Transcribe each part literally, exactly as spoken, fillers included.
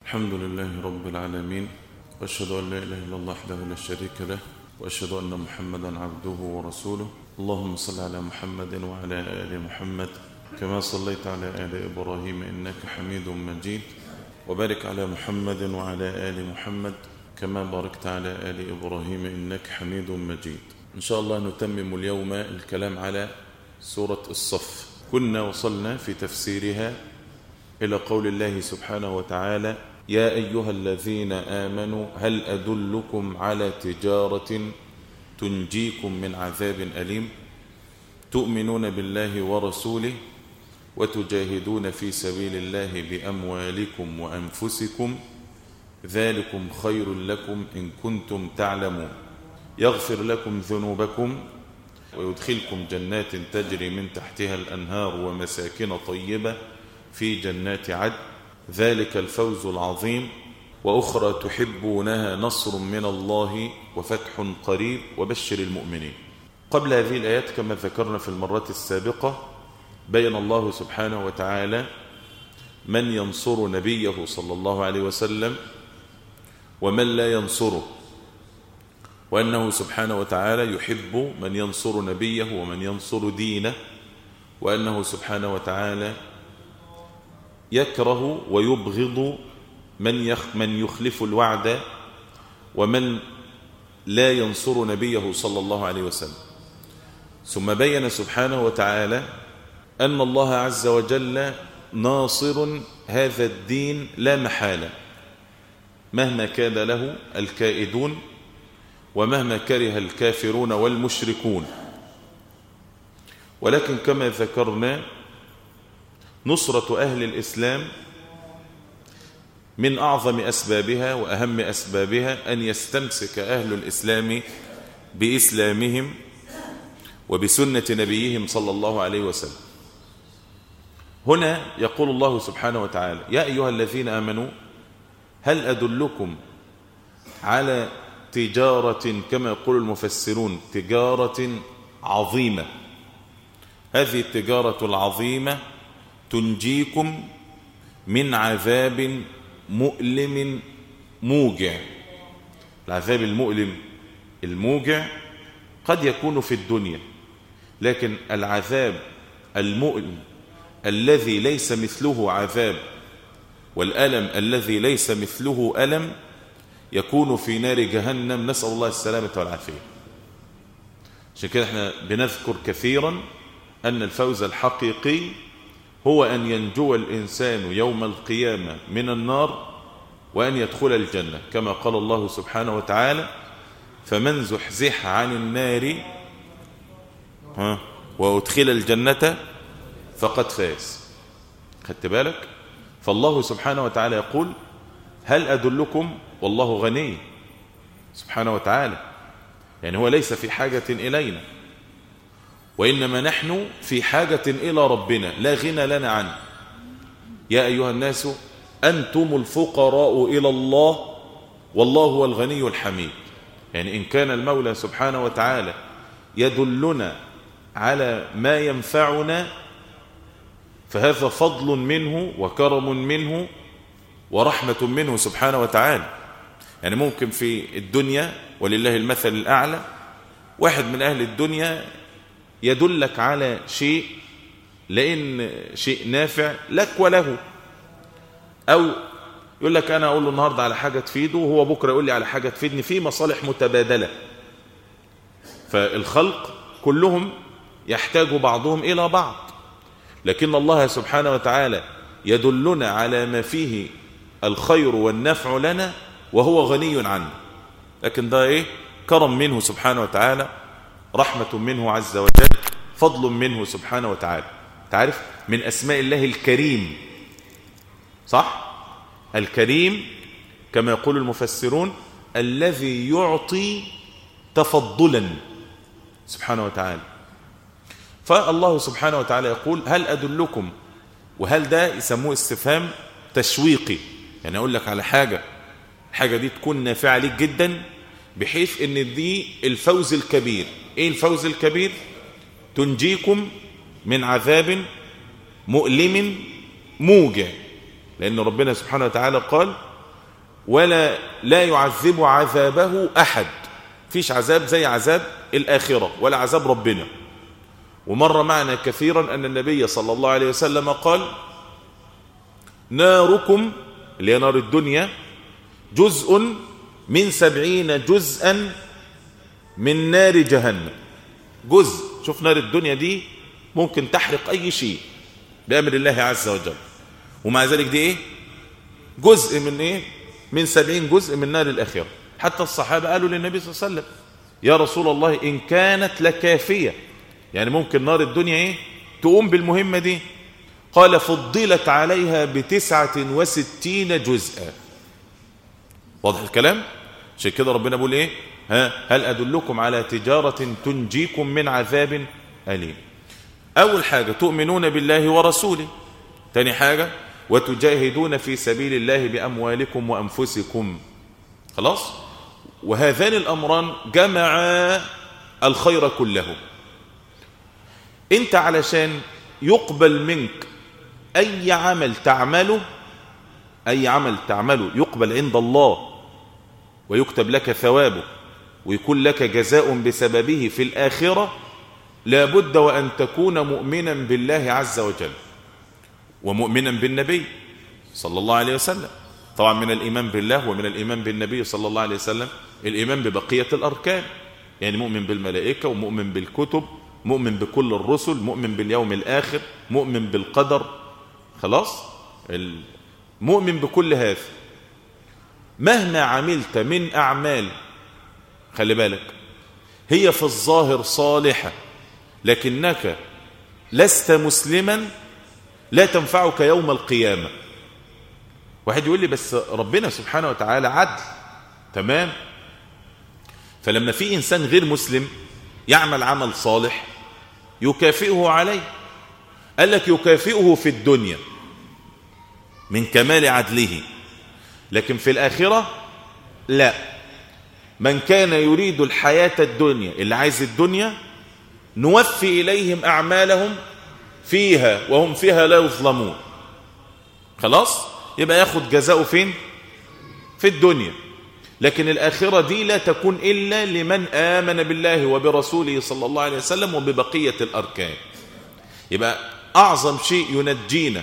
الحمد لله رب العالمين، وأشهد أن لا إله إلا الله وحده لا شريك له، وأشهد أن محمدا عبده ورسوله. اللهم صل على محمد وعلى آل محمد كما صليت على آل إبراهيم إنك حميد مجيد، وبارك على محمد وعلى آل محمد كما باركت على آل إبراهيم إنك حميد مجيد. إن شاء الله نتمم اليوم الكلام على سورة الصف. كنا وصلنا في تفسيرها إلى قول الله سبحانه وتعالى: يا أيها الذين آمنوا هل أدلكم على تجارة تنجيكم من عذاب أليم تؤمنون بالله ورسوله وتجاهدون في سبيل الله بأموالكم وأنفسكم ذلكم خير لكم إن كنتم تعلمون يغفر لكم ذنوبكم ويدخلكم جنات تجري من تحتها الأنهار ومساكن طيبة في جنات عدن ذلك الفوز العظيم، وأخرى تحبونها نصر من الله وفتح قريب وبشر المؤمنين. قبل هذه الآيات كما ذكرنا في المرات السابقة بين الله سبحانه وتعالى من ينصر نبيه صلى الله عليه وسلم ومن لا ينصره، وأنه سبحانه وتعالى يحب من ينصر نبيه ومن ينصر دينه، وأنه سبحانه وتعالى يكره ويبغض من من يخلف الوعد ومن لا ينصر نبيه صلى الله عليه وسلم. ثم بين سبحانه وتعالى أن الله عز وجل ناصر هذا الدين لا محالة مهما كان له الكائدون ومهما كره الكافرون والمشركون. ولكن كما ذكرنا نصرة أهل الإسلام من أعظم أسبابها وأهم أسبابها أن يستمسك أهل الإسلام بإسلامهم وبسنة نبيهم صلى الله عليه وسلم. هنا يقول الله سبحانه وتعالى: يا أيها الذين آمنوا هل أدلكم على تجارة، كما يقول المفسرون تجارة عظيمة. هذه التجارة العظيمة تنجيكم من عذاب مؤلم موجع. العذاب المؤلم الموجع قد يكون في الدنيا، لكن العذاب المؤلم الذي ليس مثله عذاب والألم الذي ليس مثله ألم يكون في نار جهنم، نسأل الله السلامة والعافية. عشان كده احنا بنذكر كثيرا أن الفوز الحقيقي هو أن ينجو الإنسان يوم القيامة من النار وأن يدخل الجنة، كما قال الله سبحانه وتعالى: فمن زحزح عن النار ها وأدخل الجنة فقد فاز. خدت بالك؟ فالله سبحانه وتعالى يقول: هل أدلكم، والله غني سبحانه وتعالى، يعني هو ليس في حاجة إلينا، وإنما نحن في حاجة إلى ربنا لا غنى لنا عنه. يا أيها الناس أنتم الفقراء إلى الله والله هو الغني الحميد. يعني إن كان المولى سبحانه وتعالى يدلنا على ما ينفعنا فهذا فضل منه وكرم منه ورحمة منه سبحانه وتعالى. يعني ممكن في الدنيا ولله المثل الأعلى واحد من أهل الدنيا يدلك على شيء لأن شيء نافع لك وله، أو يقول لك أنا أقول له النهاردة على حاجة تفيده وهو بكرة يقول لي على حاجة تفيدني، في مصالح متبادلة. فالخلق كلهم يحتاج بعضهم إلى بعض، لكن الله سبحانه وتعالى يدلنا على ما فيه الخير والنفع لنا وهو غني عنه. لكن ده إيه؟ كرم منه سبحانه وتعالى، رحمة منه عز وجل، فضل منه سبحانه وتعالى. تعرف من أسماء الله الكريم، صح؟ الكريم كما يقول المفسرون الذي يعطي تفضلا سبحانه وتعالى. فالله سبحانه وتعالى يقول: هل أدلكم، وهل ده يسموه استفهام تشويقي، يعني أقول لك على حاجة الحاجة دي تكون نافعة ليك جدا بحيث ان دي الفوز الكبير. ايه الفوز الكبير؟ تنجيكم من عذاب مؤلم موجع، لأن ربنا سبحانه وتعالى قال: ولا لا يعذب عذابه أحد. فيش عذاب زي عذاب الآخرة ولا عذاب ربنا. ومر معنا كثيرا أن النبي صلى الله عليه وسلم قال ناركم اللي هي نار الدنيا جزء من سبعين جزءا من نار جهنم. جزء، شوف نار الدنيا دي ممكن تحرق أي شيء بأمر الله عز وجل، ومع ذلك دي إيه؟ جزء من إيه؟ من سبعين جزء من نار الآخرة. حتى الصحابة قالوا للنبي صلى الله عليه وسلم يا رسول الله إن كانت لكافية، يعني ممكن نار الدنيا إيه؟ تقوم بالمهمة دي. قال فضلت عليها بتسعة وستين جزءا. واضح الكلام؟ عشان كده ربنا بيقول إيه؟ ها هل أدلكم على تجارة تنجيكم من عذاب أليم. أول حاجة تؤمنون بالله ورسوله. تاني حاجة وتجاهدون في سبيل الله بأموالكم وأنفسكم. خلاص؟ وهذان الأمران جمعا الخير كله. انت علشان يقبل منك أي عمل تعمله، أي عمل تعمله يقبل عند الله ويكتب لك ثوابه ويكون لك جزاء بسببه في الآخرة، لابد وأن تكون مؤمنا بالله عز وجل ومؤمنا بالنبي صلى الله عليه وسلم. طبعا من الإيمان بالله ومن الإيمان بالنبي صلى الله عليه وسلم الإيمان ببقية الأركان، يعني مؤمن بالملائكة ومؤمن بالكتب، مؤمن بكل الرسل، مؤمن باليوم الآخر، مؤمن بالقدر. خلاص؟ مؤمن بكل هذا. مهما عملت من أعمال خلي بالك هي في الظاهر صالحة لكنك لست مسلما لا تنفعك يوم القيامة. واحد يقول لي بس ربنا سبحانه وتعالى عدل. تمام، فلما في إنسان غير مسلم يعمل عمل صالح يكافئه عليه. قال لك يكافئه في الدنيا من كمال عدله، لكن في الآخرة لا. من كان يريد الحياة الدنيا، اللي عايز الدنيا، نوفي إليهم أعمالهم فيها وهم فيها لا يظلمون. خلاص؟ يبقى ياخد جزاؤه فين؟ في الدنيا. لكن الآخرة دي لا تكون إلا لمن آمن بالله وبرسوله صلى الله عليه وسلم وببقية الأركان. يبقى أعظم شيء ينجينا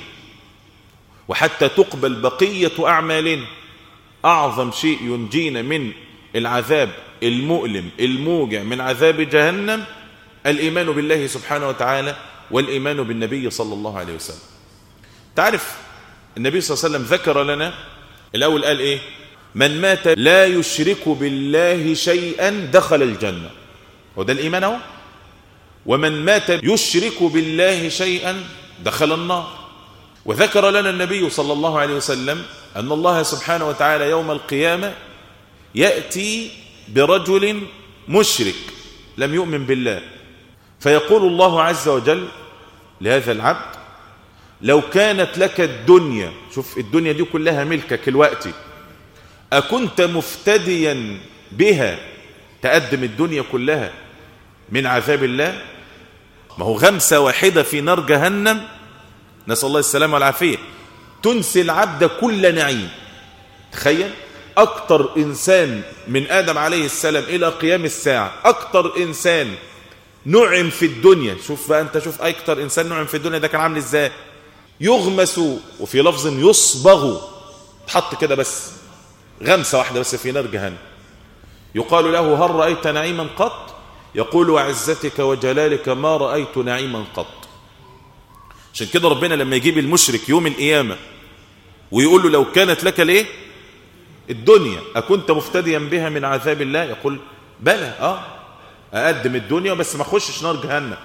وحتى تقبل بقية أعمالنا، أعظم شيء ينجينا من العذاب المؤلم الموجع من عذاب جهنم الإيمان بالله سبحانه وتعالى والإيمان بالنبي صلى الله عليه وسلم. تعرف النبي صلى الله عليه وسلم ذكر لنا الأول قال إيه؟ من مات لا يشرك بالله شيئا دخل الجنة. وده الإيمان هو. ومن مات يشرك بالله شيئا دخل النار. وذكر لنا النبي صلى الله عليه وسلم أن الله سبحانه وتعالى يوم القيامة يأتي برجل مشرك لم يؤمن بالله، فيقول الله عز وجل لهذا العبد لو كانت لك الدنيا، شوف الدنيا دي كلها ملكك الوقت، أكنت مفتديا بها تقدم الدنيا كلها من عذاب الله؟ ما هو غمسة واحدة في نار جهنم نسأل الله السلامة والعافية تنسي العبد كل نعيم. تخيل أكتر إنسان من آدم عليه السلام إلى قيام الساعة، أكتر إنسان نعم في الدنيا. شوف بقى أنت، شوف أكتر إنسان نعم في الدنيا ده كان عامل إزاي. يغمس، وفي لفظ يصبغ، تحط كده بس غمسة واحدة بس في نار جهنم. يقال له هل رأيت نعيما قط؟ يقول وعزتك وجلالك ما رأيت نعيما قط. عشان كده ربنا لما يجيب المشرك يوم القيامة ويقول له لو كانت لك ليه الدنيا أكنت مفتديا بها من عذاب الله؟ يقول بلى، آه أقدم الدنيا بس ما أخشش نار جهنم.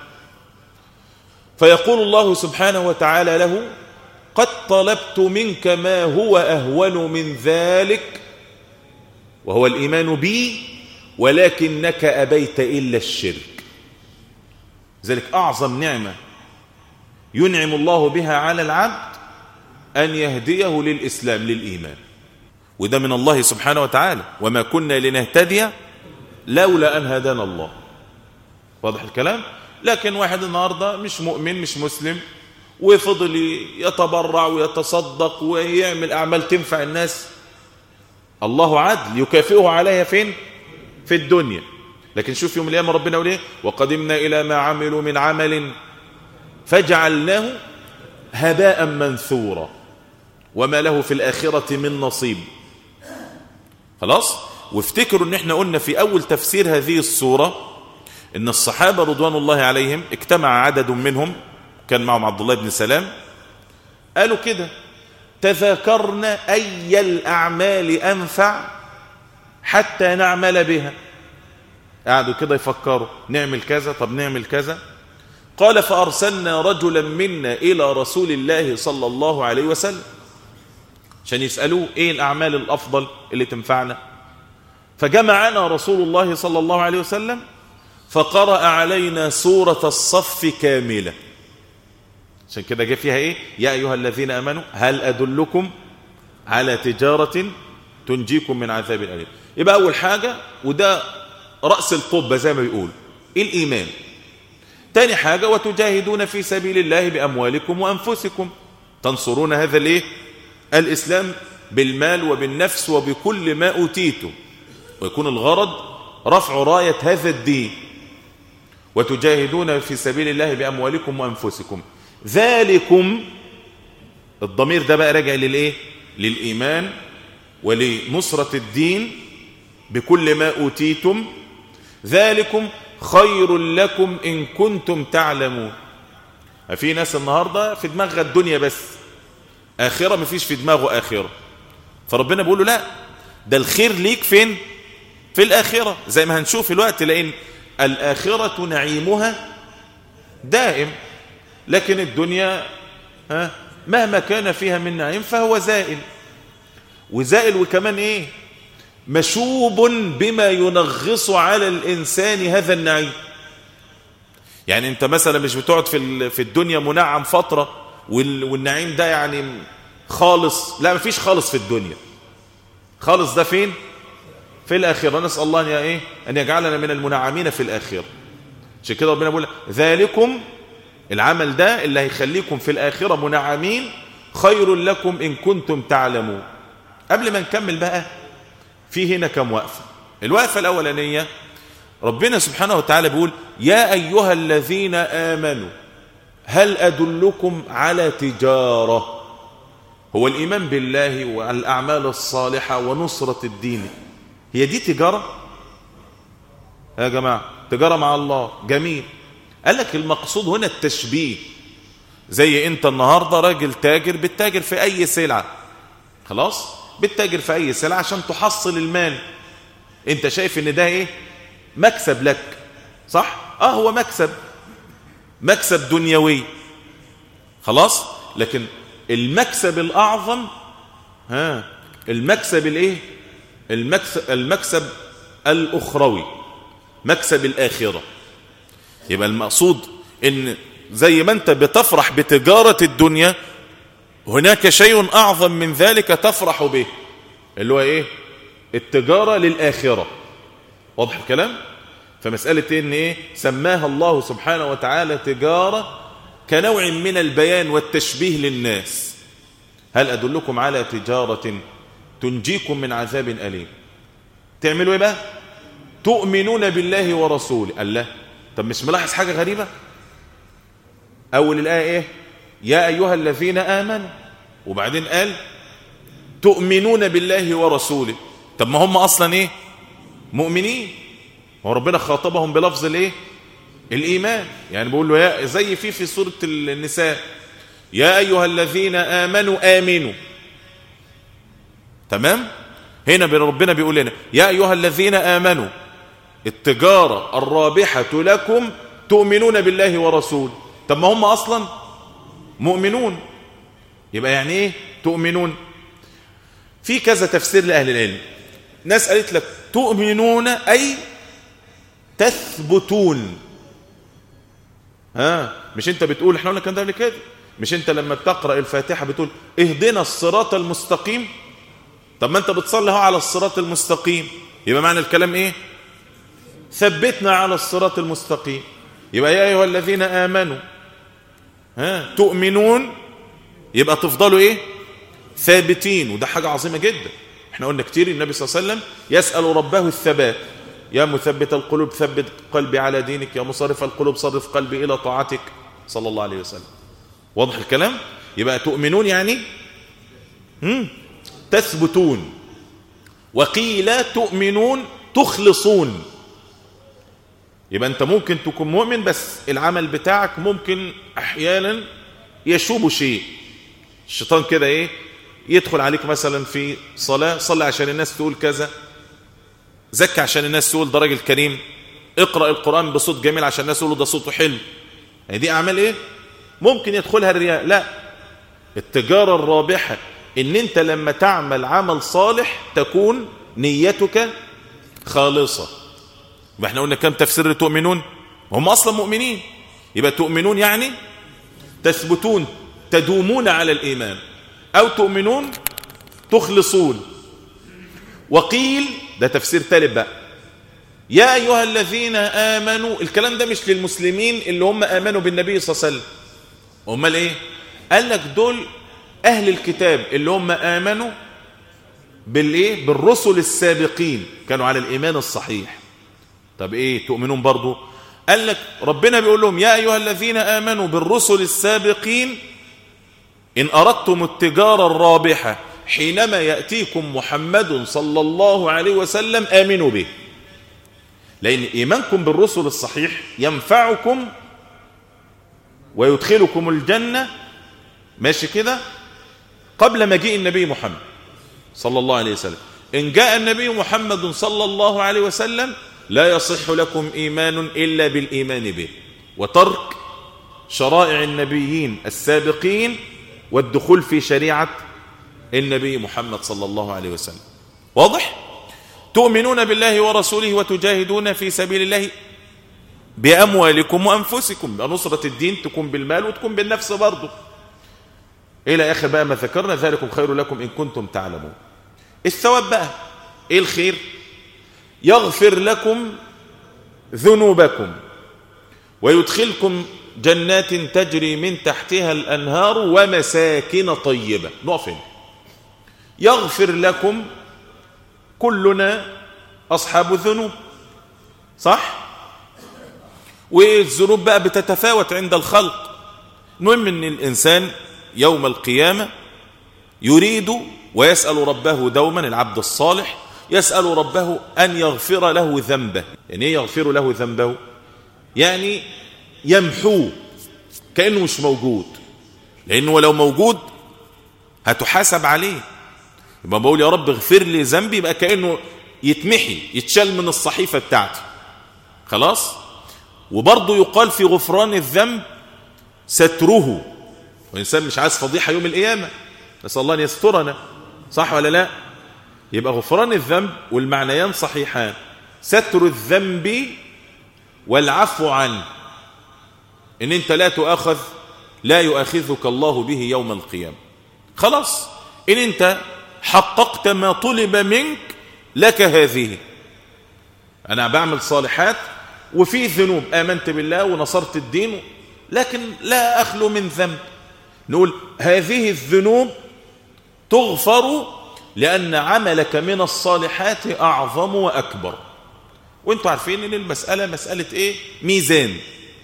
فيقول الله سبحانه وتعالى له قد طلبت منك ما هو أهون من ذلك وهو الإيمان بي ولكنك أبيت إلا الشرك. ذلك أعظم نعمة ينعم الله بها على العبد أن يهديه للإسلام للإيمان، وده من الله سبحانه وتعالى. وما كنا لنهتدي لولا أن هدانا الله. واضح الكلام؟ لكن واحد النهاردة مش مؤمن مش مسلم وفضل يتبرع ويتصدق ويعمل أعمال تنفع الناس، الله عدل يكافئه عليها فين؟ في الدنيا. لكن شوف يوم القيامة ربنا يقول ايه؟ وقدمنا إلى ما عملوا من عمل فجعلناه هباء منثورا وما له في الآخرة من نصيب. خلاص؟ وافتكروا ان احنا قلنا في أول تفسير هذه السورة ان الصحابة رضوان الله عليهم اجتمع عدد منهم، كان معهم عبد الله بن سلام، قالوا كده: تذاكرنا أي الأعمال أنفع حتى نعمل بها. قعدوا كده يفكروا نعمل كذا، طب نعمل كذا. قال: فأرسلنا رجلا منا إلى رسول الله صلى الله عليه وسلم عشان يسألوه ايه الأعمال الأفضل اللي تنفعنا. فجمعنا رسول الله صلى الله عليه وسلم فقرأ علينا سورة الصف كاملة. عشان كده جاء فيها ايه؟ يا أيها الذين آمنوا هل أدلكم على تجارة تنجيكم من عذاب أليم. يبقى أول حاجة، وده رأس القبة زي ما بيقول، الإيمان. تاني حاجة: وتجاهدون في سبيل الله بأموالكم وأنفسكم، تنصرون هذا الايه؟ الإسلام بالمال وبالنفس وبكل ما أوتيتم، ويكون الغرض رفع راية هذا الدين. وتجاهدون في سبيل الله بأموالكم وأنفسكم، ذلكم، الضمير ده بقى راجع للإيه؟ للإيمان ولنصرة الدين بكل ما أوتيتم، ذلكم خير لكم إن كنتم تعلمون. في ناس النهاردة في دماغها الدنيا بس، آخرة مفيش في دماغه آخرة. فربنا بيقول له لا، ده الخير ليك فين؟ في الآخرة، زي ما هنشوف الوقت، لأن الآخرة نعيمها دائم، لكن الدنيا ها مهما كان فيها من نعيم فهو زائل. وزائل وكمان ايه؟ مشوب بما ينغص على الإنسان هذا النعيم. يعني انت مثلا مش بتقعد في في الدنيا منعم فترة والنعيم ده يعني خالص، لا مفيش خالص في الدنيا. خالص ده فين؟ في الآخرة. نسأل الله أن ايه أن يجعلنا من المنعمين في الآخرة. عشان كده ربنا بيقول ذلكم، العمل ده اللي هيخليكم في الآخرة منعمين، خير لكم إن كنتم تعلمون. قبل ما نكمل بقى، في هنا كم وقفة. الوقفة الأولانية ربنا سبحانه وتعالى بيقول: يا أيها الذين آمنوا هل أدلكم على تجارة. هو الإيمان بالله والأعمال الصالحة ونصرة الدين، هي دي تجارة يا جماعة؟ تجارة مع الله، جميل. قال لك المقصود هنا التشبيه. زي انت النهاردة راجل تاجر، بتتاجر في أي سلعة، خلاص بتتاجر في أي سلعة عشان تحصل المال. انت شايف ان ده ايه؟ مكسب لك، صح؟ اه هو مكسب، مكسب دنيوي، خلاص. لكن المكسب الأعظم ها المكسب الايه؟ المكسب, المكسب الأخروي، مكسب الآخرة. يبقى المقصود ان زي ما انت بتفرح بتجارة الدنيا، هناك شيء أعظم من ذلك تفرح به، اللي هو ايه؟ التجارة للآخرة. واضح الكلام؟ فمسألة ان ايه؟ سماها الله سبحانه وتعالى تجارة كنوع من البيان والتشبيه للناس. هل أدلكم على تجارة تنجيكم من عذاب أليم. تعملوا ايه بقى؟ تؤمنون بالله ورسوله. الله، طب مش ملاحظ حاجة غريبة؟ أول الآية إيه؟ يا أيها الذين آمنوا، وبعدين قال تؤمنون بالله ورسوله. طب ما هم أصلا إيه؟ مؤمنين. وربنا خاطبهم بلفظ الإيه؟ الإيمان. يعني بيقول له يا، زي في في سورة النساء: يا أيها الذين آمنوا آمنوا. تمام؟ هنا ربنا بيقول لنا يا أيها الذين آمنوا، التجارة الرابحة لكم تؤمنون بالله ورسوله. طب ما هم أصلا مؤمنون، يبقى يعني إيه تؤمنون؟ في كذا تفسير لأهل العلم. ناس قالت لك تؤمنون أي تثبتون. ها مش انت بتقول، احنا قلنا كان ده قبل كده، مش انت لما بتقرأ الفاتحة بتقول اهدنا الصراط المستقيم؟ طب ما انت بتصلي اهو على الصراط المستقيم، يبقى معنى الكلام ايه؟ ثبتنا على الصراط المستقيم. يبقى يا ايها الذين امنوا ها تؤمنون، يبقى تفضلوا ايه؟ ثابتين. وده حاجة عظيمة جدا. احنا قلنا كتير النبي صلى الله عليه وسلم يسأل ربه الثبات، يا مثبت القلوب ثبت قلبي على دينك، يا مصرف القلوب صرف قلبي إلى طاعتك صلى الله عليه وسلم. واضح الكلام؟ يبقى تؤمنون يعني هم تثبتون، وقيل تؤمنون تخلصون. يبقى انت ممكن تكون مؤمن بس العمل بتاعك ممكن احيانا يشوب شيء. الشيطان كده ايه يدخل عليك مثلا في صلاة، صلي عشان الناس تقول كذا، زكي عشان الناس تقول ده راجل كريم، اقرأ القرآن بصوت جميل عشان الناس تقولوا ده صوته حلو. يعني دي اعمال ايه ممكن يدخلها الرياء. لا، التجارة الرابحة ان انت لما تعمل عمل صالح تكون نيتك خالصة. يبقى احنا قلنا كم تفسير تؤمنون، هم اصلا مؤمنين. يبقى تؤمنون يعني تثبتون تدومون على الايمان، او تؤمنون تخلصون. وقيل ده تفسير ثالث بقى، يا ايها الذين امنوا. الكلام ده مش للمسلمين اللي هم امنوا بالنبي صلى الله عليه وسلم، امال ايه؟ قال لك دول اهل الكتاب اللي هم امنوا بالايه؟ بالرسل السابقين، كانوا على الايمان الصحيح. طب ايه تؤمنون برضو؟ قال لك ربنا بيقول لهم يا ايها الذين امنوا بالرسل السابقين ان اردتم التجارة الرابحة حينما يأتيكم محمد صلى الله عليه وسلم آمنوا به. لأن إيمانكم بالرسل الصحيح ينفعكم ويدخلكم الجنة، ماشي كده، قبل مجيء النبي محمد صلى الله عليه وسلم. إن جاء النبي محمد صلى الله عليه وسلم لا يصح لكم إيمان إلا بالإيمان به وترك شرائع النبيين السابقين والدخول في شريعة النبي محمد صلى الله عليه وسلم. واضح؟ تؤمنون بالله ورسوله وتجاهدون في سبيل الله بأموالكم وأنفسكم. بنصرة الدين تكون بالمال وتكون بالنفس برضو إلى آخر بقى ما ذكرنا، ذلكم خير لكم إن كنتم تعلمون. الثواب بقى إيه الخير؟ يغفر لكم ذنوبكم ويدخلكم جنات تجري من تحتها الأنهار ومساكن طيبة. نقف. يغفر لكم، كلنا أصحاب الذنوب صح؟ والذنوب بقى بتتفاوت عند الخلق. المهم أن الإنسان يوم القيامة يريد ويسأل ربه دوما، العبد الصالح يسأل ربه أن يغفر له ذنبه. يعني ايه يغفر له ذنبه؟ يعني يمحوه كأنه مش موجود، لأنه لو موجود هتحاسب عليه. يبقى بقول يا رب اغفر لي ذنبي، يبقى كأنه يتمحي، يتشال من الصحيفة بتاعتي خلاص. وبرضه يقال في غفران الذنب ستره، والإنسان مش عايز فضيحة يوم القيامة، نسأل الله أن يسترنا، صح ولا لا؟ يبقى غفران الذنب والمعنيان صحيحان، ستر الذنب والعفو عنه، ان انت لا تؤاخذ، لا يؤاخذك الله به يوم القيامة. خلاص ان انت حققت ما طلب منك لك هذه، انا بعمل صالحات وفي ذنوب، آمنت بالله ونصرت الدين لكن لا أخلو من ذنب، نقول هذه الذنوب تغفر لأن عملك من الصالحات أعظم وأكبر. وانتوا عارفين ان المسألة مسألة ايه؟ ميزان،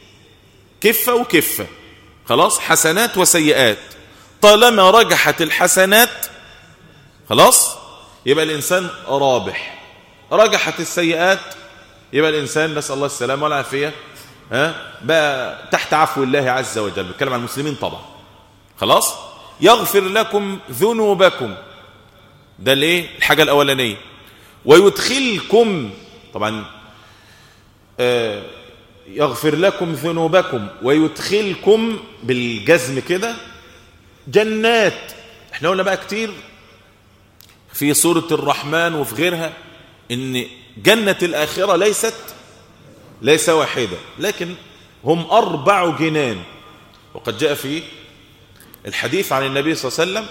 كفة وكفة، خلاص، حسنات وسيئات. طالما رجحت الحسنات خلاص يبقى الإنسان رابح، رجحت السيئات يبقى الإنسان نسأل الله السلامة والعافية ها بقى تحت عفو الله عز وجل. بتكلم عن المسلمين طبعا. خلاص، يغفر لكم ذنوبكم، ده الايه؟ الحاجة الأولانية. ويدخلكم، طبعا آه يغفر لكم ذنوبكم ويدخلكم بالجزم كده جنات. احنا قلنا بقى كتير في سورة الرحمن وفي غيرها ان جنة الآخرة ليست ليس واحدة، لكن هم أربع جنان. وقد جاء في الحديث عن النبي صلى الله عليه وسلم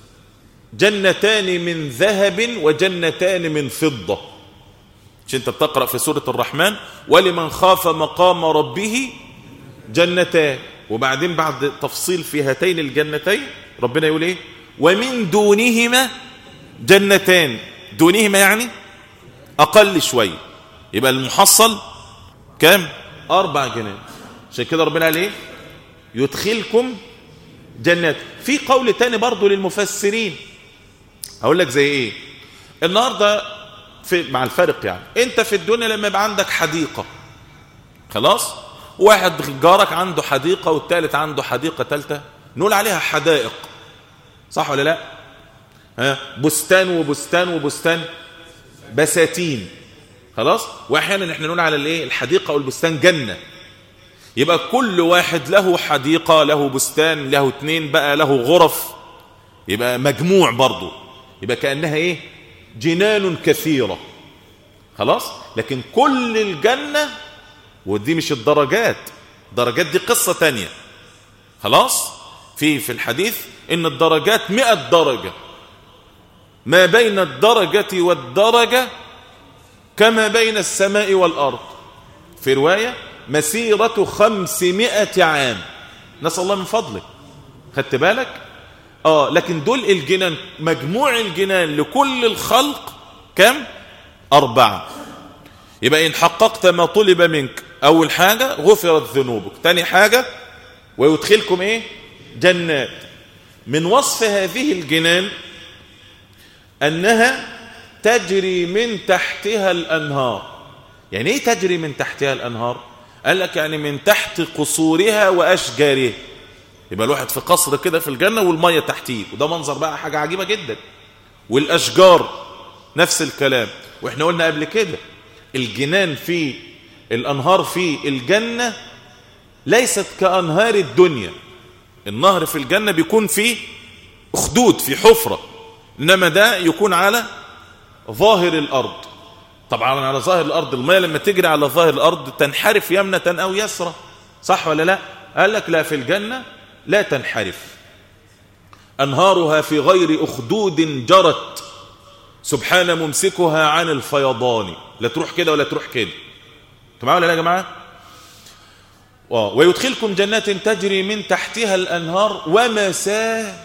جنتان من ذهب وجنتان من فضة. مش انت بتقرأ في سورة الرحمن ولمن خاف مقام ربه جنتان، وبعدين بعد تفصيل في هاتين الجنتين ربنا يقول ايه؟ ومن دونهما جنتان دونهما يعني أقل شوية، يبقى المحصل كام؟ أربع جنان. عشان كده ربنا قال ايه؟ يدخلكم جنات. في قول تاني برضو للمفسرين، هقول لك زي ايه. النهاردة في مع الفرق يعني، انت في الدنيا لما يبقى عندك حديقة خلاص، واحد جارك عنده حديقة والثالث عنده حديقة ثالثة، نقول عليها حدائق، صح ولا لا؟ ها، بستان وبستان وبستان، بساتين خلاص. واحيانا احنا نقول على الايه الحديقة والبستان جنة. يبقى كل واحد له حديقة، له بستان، له اتنين بقى، له غرف، يبقى مجموع برضو، يبقى كأنها ايه؟ جنان كثيرة خلاص. لكن كل الجنة، ودي مش الدرجات، درجات دي قصة تانية خلاص. في في الحديث ان الدرجات مئة درجة، ما بين الدرجة والدرجة كما بين السماء والأرض. في رواية مسيرة خمسمائة عام، نسأل الله من فضله. خدت بالك؟ آه لكن دول الجنان، مجموع الجنان لكل الخلق كم؟ أربعة. يبقى إن حققت ما طلب منك، أول حاجة غفرت ذنوبك، تاني حاجة ويدخلكم إيه؟ جنات. من وصف هذه الجنان أنها تجري من تحتها الأنهار. يعني إيه تجري من تحتها الأنهار؟ قال لك يعني من تحت قصورها وأشجارها. يبقى الواحد في قصر كده في الجنة والمية تحتيه، وده منظر بقى حاجة عجيبة جدا. والأشجار نفس الكلام. وإحنا قلنا قبل كده الجنان في الأنهار في الجنة ليست كأنهار الدنيا. النهر في الجنة بيكون فيه أخدود، في حفرة، إنما ده يكون على ظاهر الأرض. طبعا على ظاهر الأرض المياه لما تجري على ظاهر الأرض تنحرف يمنة أو يسرى، صح ولا لا؟ قال لك لا، في الجنة لا تنحرف. أنهارها في غير أخدود جرت، سبحان ممسكها عن الفيضان. لا تروح كده ولا تروح كده. انتوا معايا ولا لا يا جماعة؟ ويدخلكم جنات تجري من تحتها الأنهار ومساكن.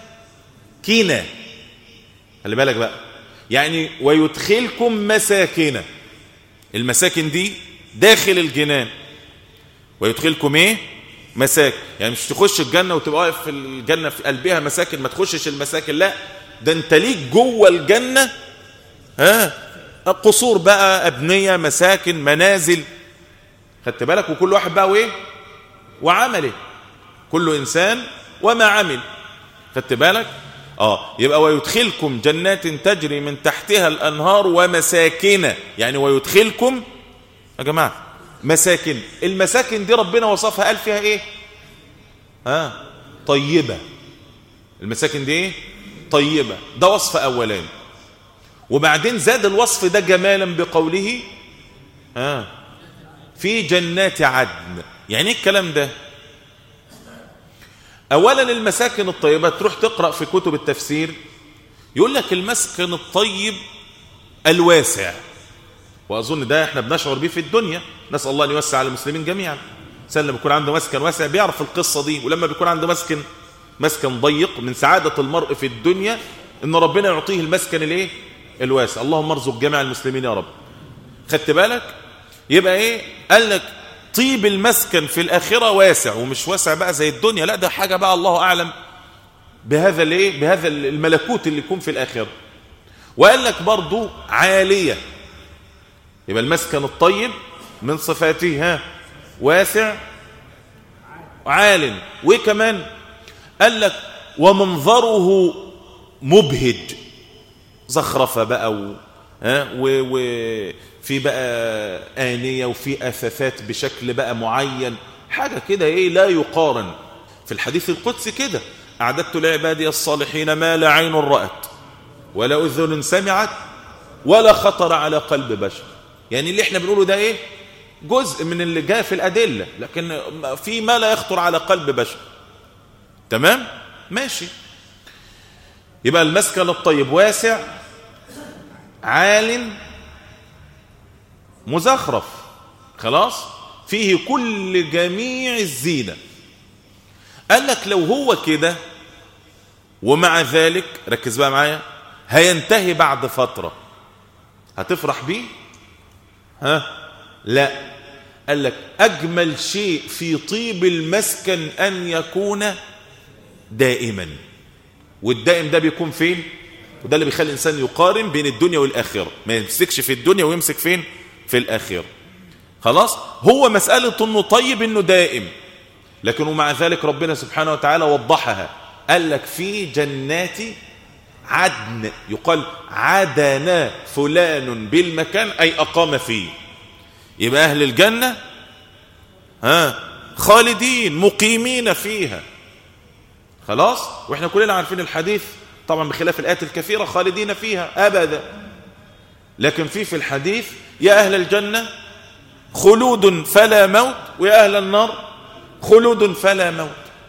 خلي بالك بقى، يعني ويدخلكم مساكن. المساكن دي داخل الجنان. ويدخلكم ايه؟ مساكن. يعني مش تخش الجنة وتبقى واقف في الجنة في قلبها مساكن، ما تخشش المساكن، لا، ده انت ليك جوه الجنة ها قصور بقى، أبنية، مساكن، منازل. خدت بالك؟ وكل واحد بقى وايه؟ وعمله، كل إنسان وما عمل. خدت بالك؟ آه يبقى ويدخلكم جنات تجري من تحتها الأنهار ومساكن. يعني ويدخلكم يا جماعة مساكن. المساكن دي ربنا وصفها، قال فيها ايه؟ آه طيبة. المساكن دي ايه؟ طيبة. ده وصف أولاني. وبعدين زاد الوصف ده جمالا بقوله آه في جنات عدن. يعني ايه الكلام ده؟ اولا المساكن الطيبة، تروح تقرأ في كتب التفسير يقول لك المسكن الطيب الواسع، واظن ده احنا بنشعر به في الدنيا، نسأل الله ان يوسع على المسلمين جميعا. الانسان لما بيكون عنده مسكن واسع بيعرف القصة دي، ولما بيكون عنده مسكن مسكن ضيق، من سعادة المرء في الدنيا ان ربنا يعطيه المسكن الايه؟ الواسع. اللهم ارزق جميع المسلمين يا رب. خدت بالك؟ يبقى ايه؟ قال لك طيب المسكن في الآخرة واسع، ومش واسع بقى زي الدنيا، لا، ده حاجة بقى الله أعلم بهذا الايه؟ بهذا الملكوت اللي يكون في الآخرة. وقال لك برضو عالية. يبقى المسكن الطيب من صفاته ها واسع عال. وكمان قال لك ومنظره مبهج، زخرفة بقى و... ها وفي بقى آنية وفي أثاثات بشكل بقى معين، حاجة كده ايه لا يقارن. في الحديث القدسي كده أعددت لعبادي الصالحين ما لا عين رأت ولا أذن سمعت ولا خطر على قلب بشر. يعني اللي احنا بنقوله ده ايه؟ جزء من اللي جاء في الأدلة، لكن في ما لا يخطر على قلب بشر. تمام؟ ماشي. يبقى المسكن الطيب واسع عال مزخرف، خلاص، فيه كل جميع الزينة. قال لك لو هو كده ومع ذلك، ركز بقى معايا، هينتهي بعد فترة، هتفرح بيه؟ ها؟ لا. قال لك أجمل شيء في طيب المسكن أن يكون دائما، والدائم ده بيكون فين؟ وده اللي بيخلي الإنسان يقارن بين الدنيا والآخرة، ما يمسكش في الدنيا ويمسك فين؟ في الآخرة. خلاص؟ هو مسألة أنه طيب أنه دائم، لكن ومع ذلك ربنا سبحانه وتعالى وضحها، قال لك في جنات عدن، يقال عدنا فلان بالمكان أي أقام فيه. يبقى أهل الجنة ها خالدين مقيمين فيها. خلاص؟ وإحنا كلنا عارفين الحديث طبعا بخلاف الآيات الكثيرة خالدين فيها أبدا، لكن في في الحديث يا أهل الجنة خلود فلا موت، ويا أهل النار خلود فلا موت.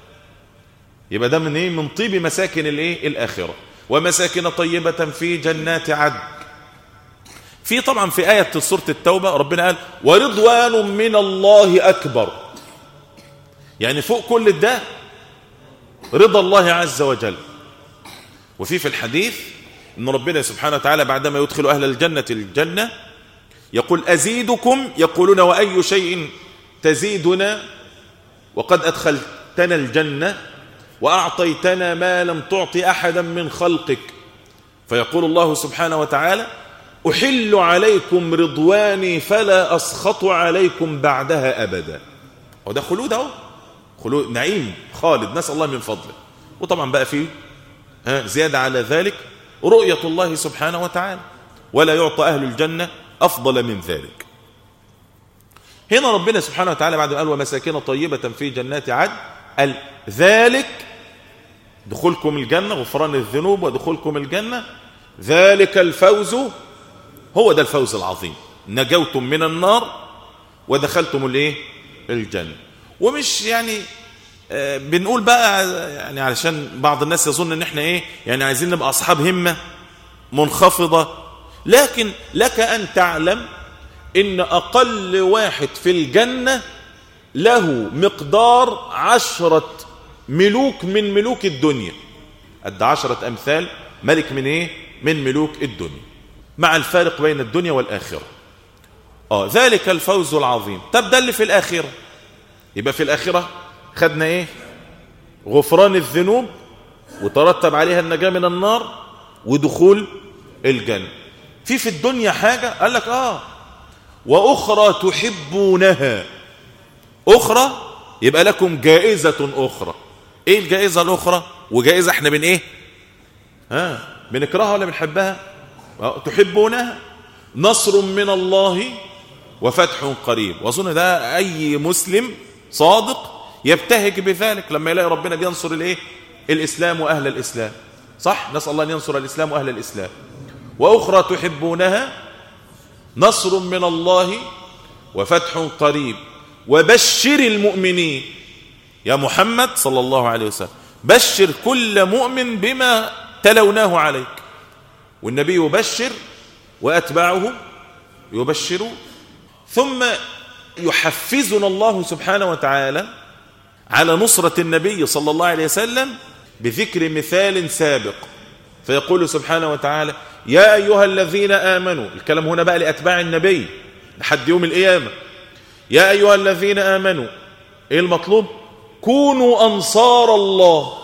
يبقى ده من ايه؟ من طيب مساكن الايه؟ الآخرة. ومساكن طيبة في جنات عدن. في طبعا في آية سورة التوبة ربنا قال ورضوان من الله أكبر، يعني فوق كل ده رضا الله عز وجل. وفي في الحديث ان ربنا سبحانه وتعالى بعدما يدخل أهل الجنة الجنة يقول أزيدكم، يقولون وأي شيء تزيدنا وقد أدخلتنا الجنة وأعطيتنا ما لم تعطي أحدا من خلقك. فيقول الله سبحانه وتعالى أحل عليكم رضواني فلا أسخط عليكم بعدها أبدا. وده خلود اهو، خلود نعيم خالد، نسأل الله من فضله. وطبعا بقى فيه زيادة على ذلك رؤية الله سبحانه وتعالى، ولا يعطى أهل الجنة أفضل من ذلك. هنا ربنا سبحانه وتعالى بعد ما قال ومساكن طيبة في جنات عدن قال ذلك دخولكم الجنة، غفران الذنوب ودخولكم الجنة، ذلك الفوز، هو ده الفوز العظيم، نجوتم من النار ودخلتم الايه؟ الجنة. ومش يعني آه بنقول بقى يعني علشان بعض الناس يظن ان احنا ايه يعني عايزين نبقى اصحاب همة منخفضة، لكن لك ان تعلم ان اقل واحد في الجنة له مقدار عشرة ملوك من ملوك الدنيا، قد عشرة امثال ملك من ايه؟ من ملوك الدنيا، مع الفارق بين الدنيا والآخرة. اه ذلك الفوز العظيم. طب ده اللي في الآخرة، يبقى في الآخرة خدنا ايه؟ غفران الذنوب، وترتب عليها النجاة من النار ودخول الجنة. في في الدنيا حاجة قال لك اه وأخرى تحبونها، أخرى يبقى لكم جائزة أخرى. ايه الجائزة الأخرى؟ وجائزة احنا بن ايه ها بنكرهها ولا بنحبها؟ تحبونها، نصر من الله وفتح قريب. واظن ده اي مسلم صادق يبتهج بذلك لما يلاقي ربنا بينصر الايه؟ الاسلام واهل الاسلام. صح؟ نسال الله ان ينصر الاسلام واهل الاسلام. واخرى تحبونها، نصر من الله وفتح قريب وبشر المؤمنين. يا محمد صلى الله عليه وسلم بشر كل مؤمن بما تلوناه عليك. والنبي يبشر وأتباعه يبشروا. ثم يحفزنا الله سبحانه وتعالى على نصرة النبي صلى الله عليه وسلم بذكر مثال سابق، فيقول سبحانه وتعالى يا أيها الذين آمنوا، الكلام هنا بقى لأتباع النبي لحد يوم القيامة، يا أيها الذين آمنوا، إيه المطلوب؟ كونوا أنصار الله.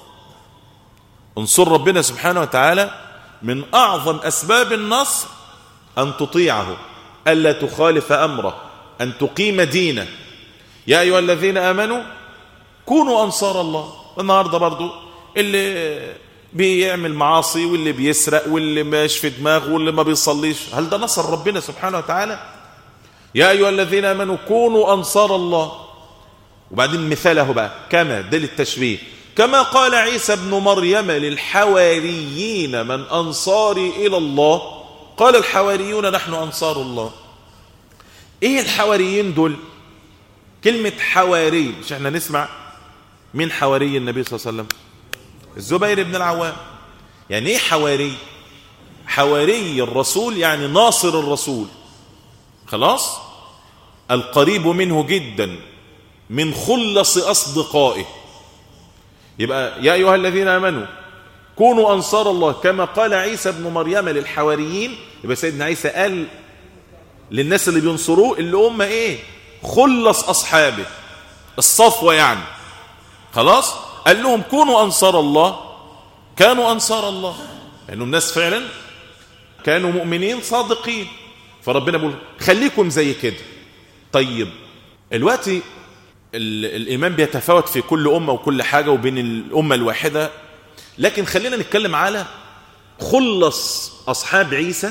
انصر ربنا سبحانه وتعالى من أعظم أسباب النصر أن تطيعه، ألا تخالف أمره، أن تقيم دينه. يا أيها الذين آمنوا كونوا أنصار الله. النهاردة برضو اللي بيعمل معاصي واللي بيسرق واللي ماش في دماغه واللي ما بيصليش، هل ده نصر ربنا سبحانه وتعالى؟ يا أيها الذين آمنوا كونوا أنصار الله. وبعدين مثاله بقى كما ده للتشبيه، كما قال عيسى بن مريم للحواريين من أنصاري إلى الله؟ قال الحواريون نحن أنصار الله. إيه الحواريين دول؟ كلمة حواري، مش احنا نسمع من حواري النبي صلى الله عليه وسلم؟ الزبير بن العوام. يعني ايه حواري؟ حواري الرسول يعني ناصر الرسول، خلاص، القريب منه جدا من خلص أصدقائه. يبقى يا أيها الذين آمنوا كونوا أنصار الله كما قال عيسى ابن مريم للحواريين. يبقى سيدنا عيسى قال للناس اللي بينصروه اللي هم ايه؟ خلص أصحابه الصفوة يعني، خلاص قال لهم كونوا أنصار الله. كانوا أنصار الله لأنهم ناس فعلا كانوا مؤمنين صادقين، فربنا بيقول خليكم زي كده. طيب الوقت الإيمان بيتفاوت في كل أمة وكل حاجة وبين الأمة الواحدة، لكن خلينا نتكلم على خلص أصحاب عيسى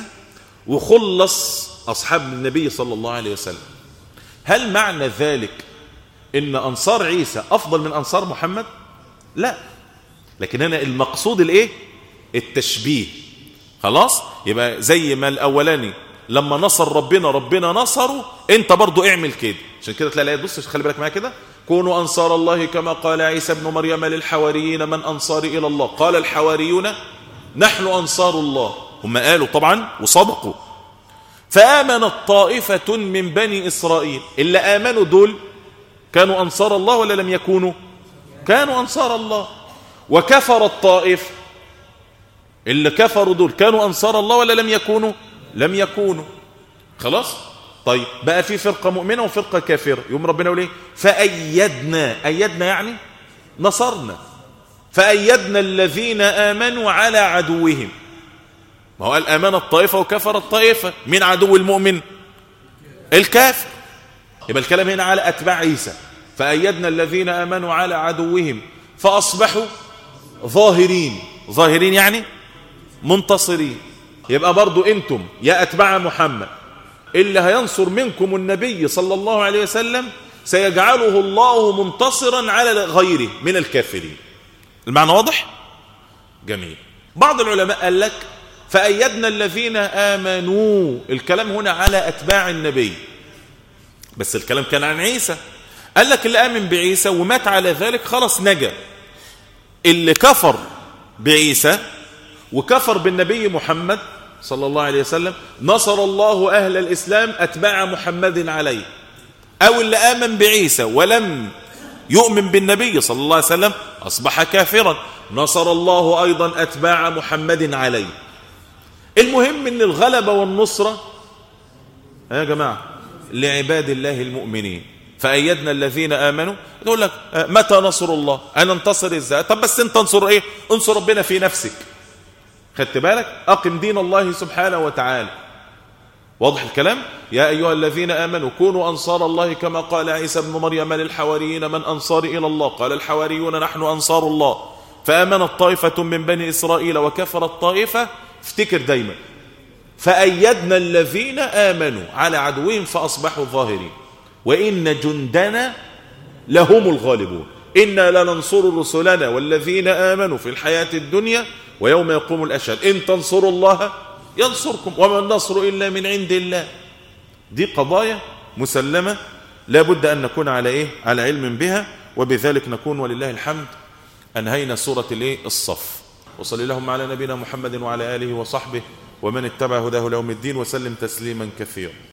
وخلص أصحاب النبي صلى الله عليه وسلم. هل معنى ذلك إن أنصار عيسى أفضل من أنصار محمد؟ لا، لكن هنا المقصود الإيه؟ التشبيه. خلاص، يبقى زي ما الأولاني لما نصر ربنا ربنا نصره، انت برضو اعمل كده. عشان كده تلاقي الآية، بص خلي بالك معايا كده، كونوا أنصار الله كما قال عيسى ابن مريم للحواريين من أنصاري إلى الله قال الحواريون نحن أنصار الله. هم قالوا طبعا وصدقوا. فآمنت طائفة من بني إسرائيل. اللي آمنوا دول كانوا أنصار الله ولا لم يكونوا؟ كانوا أنصار الله. وكفر الطائفة. اللي كفروا دول كانوا أنصار الله ولا لم يكونوا؟ لم يكونوا. خلاص. طيب بقى في فرقة مؤمنة وفرقة كافرة، يوم ربنا يقول ايه؟ فأيدنا. أيدنا يعني نصرنا. فأيدنا الذين آمنوا على عدوهم. ما هو قال آمن الطائفة وكفر الطائفة، من عدو المؤمن؟ الكافر. يبقى الكلام هنا على أتباع عيسى. فأيدنا الذين آمنوا على عدوهم فأصبحوا ظاهرين. ظاهرين يعني منتصرين. يبقى برضو انتم يا أتباع محمد اللي هينصر منكم النبي صلى الله عليه وسلم سيجعله الله منتصرا على غيره من الكافرين. المعنى واضح؟ جميل. بعض العلماء قال لك فأيدنا الذين آمنوا. الكلام هنا على أتباع النبي، بس الكلام كان عن عيسى. قال لك اللي آمن بعيسى ومات على ذلك خلاص نجا. اللي كفر بعيسى وكفر بالنبي محمد صلى الله عليه وسلم نصر الله أهل الإسلام أتباع محمد عليه. أو اللي آمن بعيسى ولم يؤمن بالنبي صلى الله عليه وسلم أصبح كافرا، نصر الله أيضا أتباع محمد عليه. المهم أن الغلبة والنصرة يا جماعة لعباد الله المؤمنين. فأيدنا الذين آمنوا. يقول لك متى نصر الله؟ أنا انتصر إزاي؟ طب بس انت انصر إيه؟ انصر ربنا في نفسك. خدت بالك؟ أقم دين الله سبحانه وتعالى. واضح الكلام؟ يا أيها الذين آمنوا كونوا أنصار الله كما قال عيسى ابن مريم للحواريين من أنصاري إلى الله قال الحواريون نحن أنصار الله. فآمنت طائفة من بني إسرائيل وكفرت طائفة. افتكر دايما فأيدنا الذين آمنوا على عدوهم فأصبحوا ظاهرين وإن جندنا لهم الغالبون إنا لننصر رسلنا والذين آمنوا في الحياة الدنيا ويوم يقوم الأشهاد إن تنصروا الله ينصركم وما النصر إلا من عند الله. دي قضايا مسلمة لا بد أن نكون على إيه؟ على علم بها. وبذلك نكون ولله الحمد أنهينا سورة الإيه؟ الصف. وصلي اللهم على نبينا محمد وعلى آله وصحبه ومن اتبع هداه ليوم الدين وسلم تسليما كثيرا.